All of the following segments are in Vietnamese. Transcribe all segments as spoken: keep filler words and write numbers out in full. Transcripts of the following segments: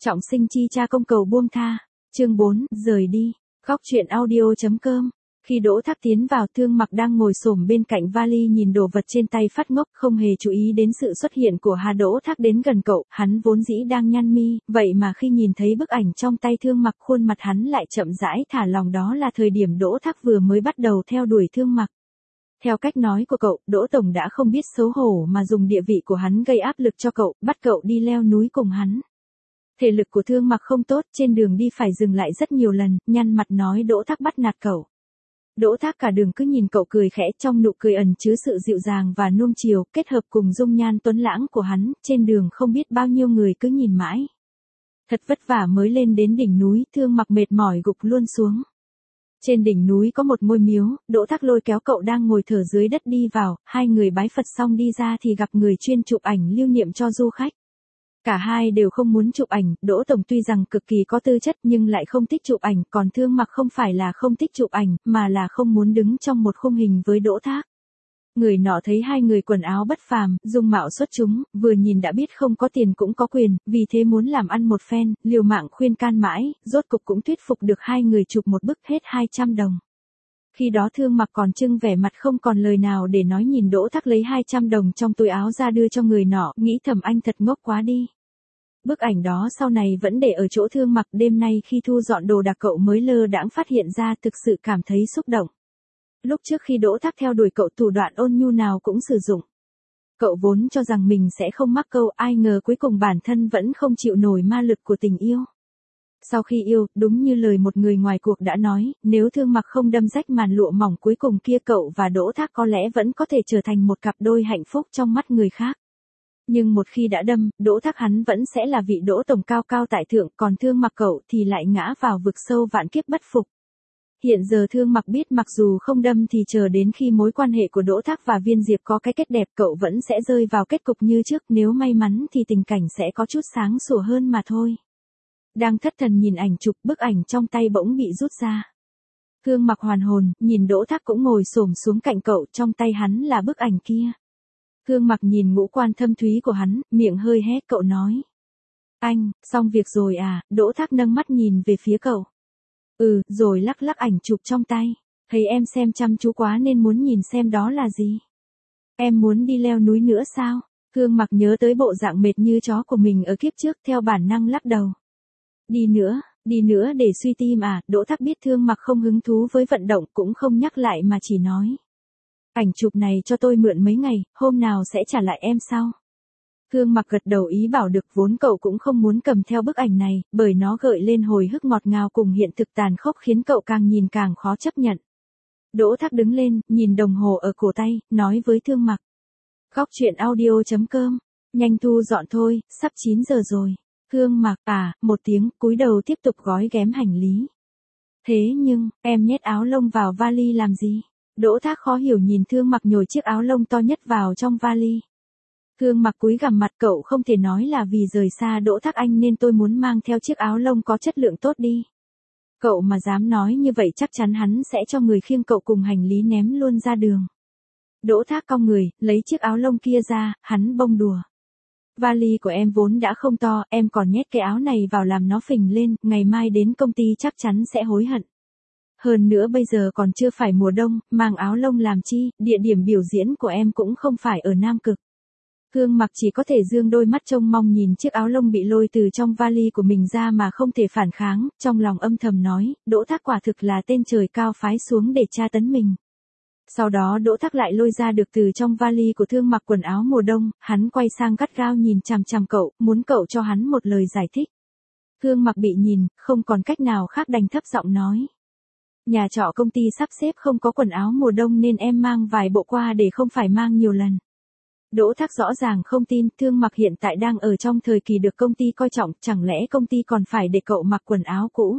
Trọng sinh chi cha công cầu buông tha. Chương bốn, rời đi. Góc truyện audio chấm com. Khi Đỗ Thác tiến vào, Thương Mặc đang ngồi xổm bên cạnh vali nhìn đồ vật trên tay phát ngốc, không hề chú ý đến sự xuất hiện của Hà Đỗ Thác đến gần cậu, hắn vốn dĩ đang nhăn mi, vậy mà khi nhìn thấy bức ảnh trong tay Thương Mặc, khuôn mặt hắn lại chậm rãi thả lỏng, đó là thời điểm Đỗ Thác vừa mới bắt đầu theo đuổi Thương Mặc. Theo cách nói của cậu, Đỗ Tổng đã không biết xấu hổ mà dùng địa vị của hắn gây áp lực cho cậu, bắt cậu đi leo núi cùng hắn. Thể lực của Thương Mặc không tốt, trên đường đi phải dừng lại rất nhiều lần, nhăn mặt nói Đỗ Thác bắt nạt cậu. Đỗ Thác cả đường cứ nhìn cậu cười khẽ, trong nụ cười ẩn chứa sự dịu dàng và nuông chiều, kết hợp cùng dung nhan tuấn lãng của hắn, trên đường không biết bao nhiêu người cứ nhìn mãi. Thật vất vả mới lên đến đỉnh núi, Thương Mặc mệt mỏi gục luôn xuống. Trên đỉnh núi có một ngôi miếu, Đỗ Thác lôi kéo cậu đang ngồi thở dưới đất đi vào, hai người bái Phật xong đi ra thì gặp người chuyên chụp ảnh lưu niệm cho du khách. Cả hai đều không muốn chụp ảnh, Đỗ Tổng tuy rằng cực kỳ có tư chất nhưng lại không thích chụp ảnh, còn Thương Mặc không phải là không thích chụp ảnh, mà là không muốn đứng trong một khung hình với Đỗ Thác. Người nọ thấy hai người quần áo bất phàm, dung mạo xuất chúng, vừa nhìn đã biết không có tiền cũng có quyền, vì thế muốn làm ăn một phen, liều mạng khuyên can mãi, rốt cục cũng thuyết phục được hai người chụp một bức hết hai trăm đồng. Khi đó Thương Mặc còn trưng vẻ mặt không còn lời nào để nói, nhìn Đỗ Thác lấy hai trăm đồng trong túi áo ra đưa cho người nọ, nghĩ thầm anh thật ngốc quá đi. Bức ảnh đó sau này vẫn để ở chỗ Thương Mặc, đêm nay khi thu dọn đồ đạc cậu mới lơ đãng phát hiện ra, thực sự cảm thấy xúc động. Lúc trước khi Đỗ Thác theo đuổi cậu, thủ đoạn ôn nhu nào cũng sử dụng. Cậu vốn cho rằng mình sẽ không mắc câu, ai ngờ cuối cùng bản thân vẫn không chịu nổi ma lực của tình yêu. Sau khi yêu, đúng như lời một người ngoài cuộc đã nói, nếu Thương Mặc không đâm rách màn lụa mỏng cuối cùng kia, cậu và Đỗ Thác có lẽ vẫn có thể trở thành một cặp đôi hạnh phúc trong mắt người khác. Nhưng một khi đã đâm, Đỗ Thác hắn vẫn sẽ là vị Đỗ Tổng cao cao tại thượng, còn Thương Mặc cậu thì lại ngã vào vực sâu vạn kiếp bất phục. Hiện giờ Thương Mặc biết mặc dù không đâm thì chờ đến khi mối quan hệ của Đỗ Thác và Viên Diệp có cái kết đẹp, cậu vẫn sẽ rơi vào kết cục như trước, nếu may mắn thì tình cảnh sẽ có chút sáng sủa hơn mà thôi. Đang thất thần nhìn ảnh chụp, bức ảnh trong tay bỗng bị rút ra. Thương Mặc hoàn hồn, nhìn Đỗ Thác cũng ngồi xổm xuống cạnh cậu, trong tay hắn là bức ảnh kia. Thương Mặc nhìn ngũ quan thâm thúy của hắn, miệng hơi hé, cậu nói. Anh, xong việc rồi à? Đỗ Thác nâng mắt nhìn về phía cậu. Ừ, rồi lắc lắc ảnh chụp trong tay. Thấy em xem chăm chú quá nên muốn nhìn xem đó là gì. Em muốn đi leo núi nữa sao? Thương Mặc nhớ tới bộ dạng mệt như chó của mình ở kiếp trước, theo bản năng lắc đầu. Đi nữa, đi nữa để suy tim à? Đỗ Thác biết Thương Mặc không hứng thú với vận động, cũng không nhắc lại mà chỉ nói. Ảnh chụp này cho tôi mượn mấy ngày, hôm nào sẽ trả lại em sau. Thương Mặc gật đầu ý bảo được, vốn cậu cũng không muốn cầm theo bức ảnh này, bởi nó gợi lên hồi ức ngọt ngào cùng hiện thực tàn khốc khiến cậu càng nhìn càng khó chấp nhận. Đỗ Thác đứng lên, nhìn đồng hồ ở cổ tay, nói với Thương Mặc. Góc truyện audio chấm com, nhanh thu dọn thôi, sắp chín giờ rồi. Thương Mặc, à, một tiếng, cúi đầu tiếp tục gói ghém hành lý. Thế nhưng, em nhét áo lông vào vali làm gì? Đỗ Thác khó hiểu nhìn Thương Mặc nhồi chiếc áo lông to nhất vào trong vali. Thương Mặc cúi gằm mặt, cậu không thể nói là vì rời xa Đỗ Thác anh nên tôi muốn mang theo chiếc áo lông có chất lượng tốt đi. Cậu mà dám nói như vậy chắc chắn hắn sẽ cho người khiêng cậu cùng hành lý ném luôn ra đường. Đỗ Thác cong người, lấy chiếc áo lông kia ra, hắn bông đùa. Vali của em vốn đã không to, em còn nhét cái áo này vào làm nó phình lên, ngày mai đến công ty chắc chắn sẽ hối hận. Hơn nữa bây giờ còn chưa phải mùa đông, mang áo lông làm chi, địa điểm biểu diễn của em cũng không phải ở Nam Cực. Thương Mặc chỉ có thể dương đôi mắt trông mong nhìn chiếc áo lông bị lôi từ trong vali của mình ra mà không thể phản kháng, trong lòng âm thầm nói, Đỗ Thác quả thực là tên trời cao phái xuống để tra tấn mình. Sau đó Đỗ Thác lại lôi ra được từ trong vali của Thương Mặc quần áo mùa đông, hắn quay sang gắt gao nhìn chằm chằm cậu, muốn cậu cho hắn một lời giải thích. Thương Mặc bị nhìn, không còn cách nào khác đành thấp giọng nói. Nhà trọ công ty sắp xếp không có quần áo mùa đông nên em mang vài bộ qua để không phải mang nhiều lần. Đỗ Thác rõ ràng không tin, Thương Mặc hiện tại đang ở trong thời kỳ được công ty coi trọng, chẳng lẽ công ty còn phải để cậu mặc quần áo cũ.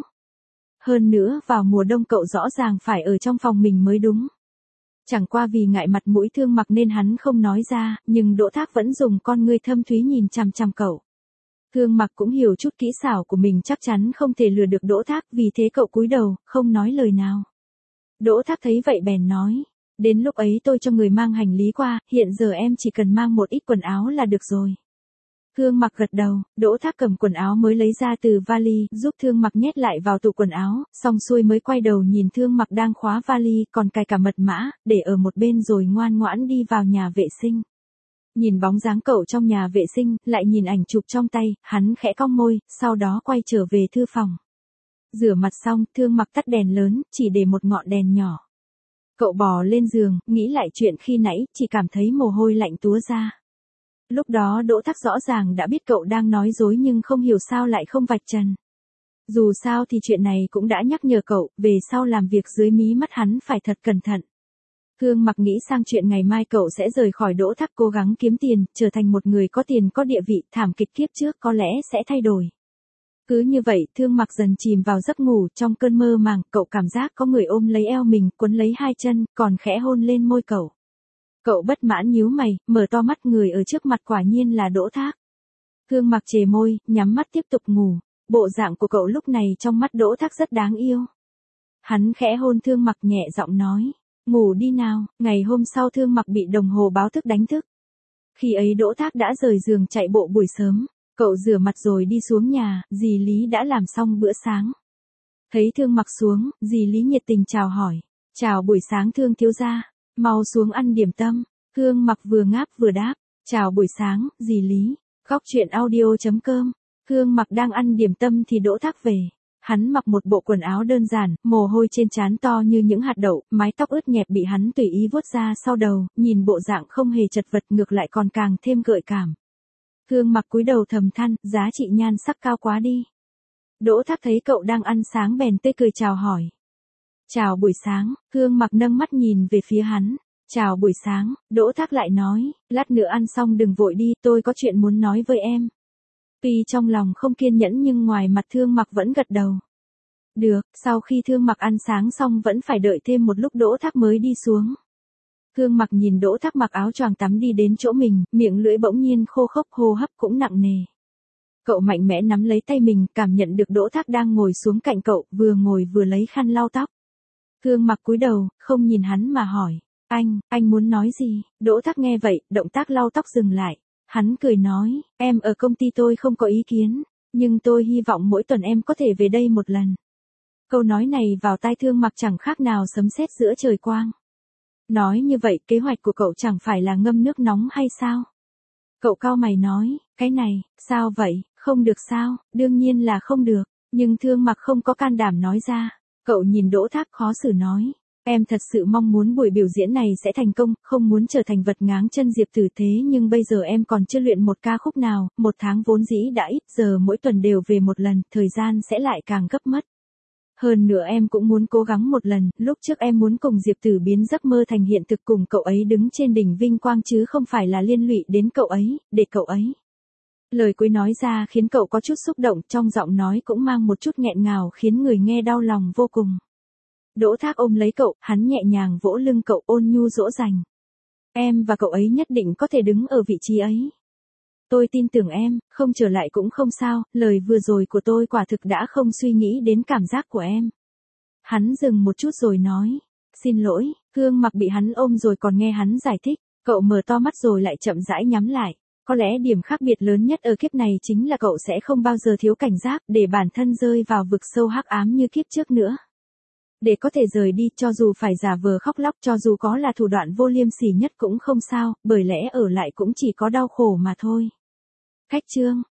Hơn nữa, vào mùa đông cậu rõ ràng phải ở trong phòng mình mới đúng. Chẳng qua vì ngại mặt mũi Thương Mặc nên hắn không nói ra, nhưng Đỗ Thác vẫn dùng con ngươi thâm thúy nhìn chằm chằm cậu. Thương Mặc cũng hiểu chút kỹ xảo của mình chắc chắn không thể lừa được Đỗ Thác, vì thế cậu cúi đầu, không nói lời nào. Đỗ Thác thấy vậy bèn nói. Đến lúc ấy tôi cho người mang hành lý qua, hiện giờ em chỉ cần mang một ít quần áo là được rồi. Thương Mặc gật đầu, Đỗ Thác cầm quần áo mới lấy ra từ vali, giúp Thương Mặc nhét lại vào tủ quần áo, xong xuôi mới quay đầu nhìn Thương Mặc đang khóa vali, còn cài cả mật mã, để ở một bên rồi ngoan ngoãn đi vào nhà vệ sinh. Nhìn bóng dáng cậu trong nhà vệ sinh, lại nhìn ảnh chụp trong tay, hắn khẽ cong môi, sau đó quay trở về thư phòng. Rửa mặt xong, Thương Mặc tắt đèn lớn, chỉ để một ngọn đèn nhỏ. Cậu bò lên giường, nghĩ lại chuyện khi nãy, chỉ cảm thấy mồ hôi lạnh túa ra. Lúc đó Đỗ Thác rõ ràng đã biết cậu đang nói dối nhưng không hiểu sao lại không vạch trần. Dù sao thì chuyện này cũng đã nhắc nhở cậu, về sau làm việc dưới mí mắt hắn phải thật cẩn thận. Thương Mặc nghĩ sang chuyện ngày mai cậu sẽ rời khỏi Đỗ Thác cố gắng kiếm tiền, trở thành một người có tiền có địa vị, thảm kịch kiếp trước có lẽ sẽ thay đổi. Cứ như vậy, Thương Mặc dần chìm vào giấc ngủ, trong cơn mơ màng, cậu cảm giác có người ôm lấy eo mình, quấn lấy hai chân, còn khẽ hôn lên môi cậu. Cậu bất mãn nhíu mày, mở to mắt, người ở trước mặt quả nhiên là Đỗ Thác. Thương Mặc chề môi, nhắm mắt tiếp tục ngủ, bộ dạng của cậu lúc này trong mắt Đỗ Thác rất đáng yêu. Hắn khẽ hôn Thương Mặc nhẹ giọng nói, ngủ đi nào. Ngày hôm sau Thương Mặc bị đồng hồ báo thức đánh thức. Khi ấy Đỗ Thác đã rời giường chạy bộ buổi sớm, cậu rửa mặt rồi đi xuống nhà, dì Lý đã làm xong bữa sáng. Thấy Thương Mặc xuống, dì Lý nhiệt tình chào hỏi, chào buổi sáng Thương thiếu gia, mau xuống ăn điểm tâm. Thương Mặc vừa ngáp vừa đáp, chào buổi sáng, dì Lý. Góc truyện audio chấm com. Thương Mặc đang ăn điểm tâm thì Đỗ Thác về. Hắn mặc một bộ quần áo đơn giản, mồ hôi trên trán to như những hạt đậu, mái tóc ướt nhẹp bị hắn tùy ý vuốt ra sau đầu, nhìn bộ dạng không hề chật vật, ngược lại còn càng thêm gợi cảm. Thương Mặc cúi đầu thầm than, giá trị nhan sắc cao quá đi. Đỗ Thác thấy cậu đang ăn sáng bèn tươi cười chào hỏi. Chào buổi sáng. Thương Mặc nâng mắt nhìn về phía hắn. Chào buổi sáng. Đỗ Thác lại nói, lát nữa ăn xong đừng vội đi, tôi có chuyện muốn nói với em. Tuy trong lòng không kiên nhẫn nhưng ngoài mặt Thương Mặc vẫn gật đầu. Được. Sau khi Thương Mặc ăn sáng xong vẫn phải đợi thêm một lúc Đỗ Thác mới đi xuống. Thương Mặc nhìn Đỗ Thác mặc áo choàng tắm đi đến chỗ mình, miệng lưỡi bỗng nhiên khô khốc, hô hấp cũng nặng nề. Cậu mạnh mẽ nắm lấy tay mình, cảm nhận được Đỗ Thác đang ngồi xuống cạnh cậu, vừa ngồi vừa lấy khăn lau tóc. Thương Mặc cúi đầu, không nhìn hắn mà hỏi, anh, anh muốn nói gì? Đỗ Thác nghe vậy, động tác lau tóc dừng lại. Hắn cười nói, em ở công ty tôi không có ý kiến, nhưng tôi hy vọng mỗi tuần em có thể về đây một lần. Câu nói này vào tai Thương Mặc chẳng khác nào sấm sét giữa trời quang. Nói như vậy, kế hoạch của cậu chẳng phải là ngâm nước nóng hay sao? Cậu cau mày nói, cái này, sao vậy, không được sao? Đương nhiên là không được, nhưng Thương Mặc không có can đảm nói ra. Cậu nhìn Đỗ Thác khó xử nói, em thật sự mong muốn buổi biểu diễn này sẽ thành công, không muốn trở thành vật ngáng chân Diệp Tử, thế nhưng bây giờ em còn chưa luyện một ca khúc nào, một tháng vốn dĩ đã ít, giờ mỗi tuần đều về một lần, thời gian sẽ lại càng gấp mất. Hơn nữa em cũng muốn cố gắng một lần, lúc trước em muốn cùng Diệp Tử biến giấc mơ thành hiện thực, cùng cậu ấy đứng trên đỉnh vinh quang chứ không phải là liên lụy đến cậu ấy, để cậu ấy. Lời cuối nói ra khiến cậu có chút xúc động, trong giọng nói cũng mang một chút nghẹn ngào khiến người nghe đau lòng vô cùng. Đỗ Thác ôm lấy cậu, hắn nhẹ nhàng vỗ lưng cậu, ôn nhu dỗ dành. Em và cậu ấy nhất định có thể đứng ở vị trí ấy. Tôi tin tưởng em, không trở lại cũng không sao, lời vừa rồi của tôi quả thực đã không suy nghĩ đến cảm giác của em. Hắn dừng một chút rồi nói, xin lỗi. Thương Mặc bị hắn ôm rồi còn nghe hắn giải thích, cậu mở to mắt rồi lại chậm rãi nhắm lại. Có lẽ điểm khác biệt lớn nhất ở kiếp này chính là cậu sẽ không bao giờ thiếu cảnh giác để bản thân rơi vào vực sâu hắc ám như kiếp trước nữa. Để có thể rời đi, cho dù phải giả vờ khóc lóc, cho dù có là thủ đoạn vô liêm sỉ nhất cũng không sao, bởi lẽ ở lại cũng chỉ có đau khổ mà thôi. Cách chương